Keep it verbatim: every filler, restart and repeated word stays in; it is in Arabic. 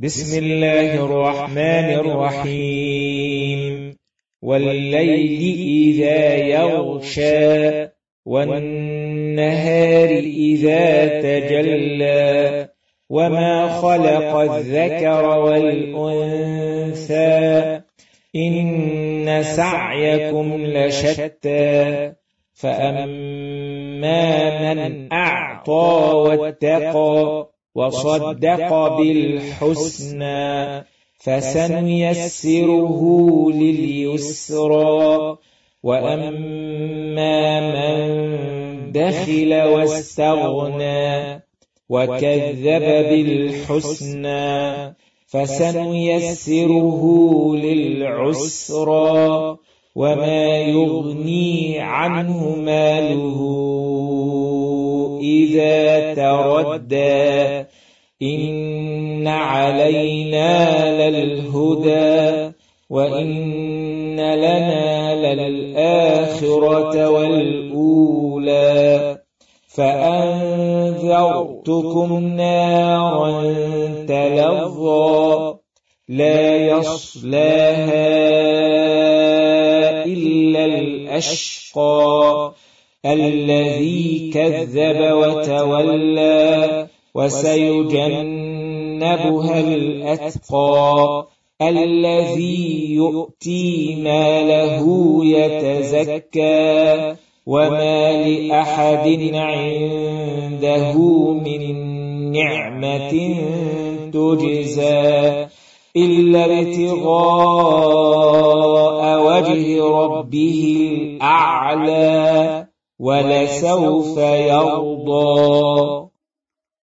بسم الله الرحمن الرحيم. والليل إذا يغشى والنهار إذا تجلى وما خلق الذكر والأنثى إن سعيكم لشتى فأما من أعطى واتقى وصدق بالحسنى فسنيسره لليسرى وأما من بخل واستغنى وكذب بالحسنى فسنيسره للعسرى وما يغني عنه ماله إذا تردى إن علينا للهدى وإن لنا للآخرة والأولى فأنذرتكم نارا تلظى لا يصلاها إلا الأشقى الذي كذب وتولى وسيجنبها الأتقى الذي يؤتي ماله يتزكى وما لأحد عنده من نعمة تجزى إلا ابتغاء وجه ربه الأعلى ولسوف يرضى.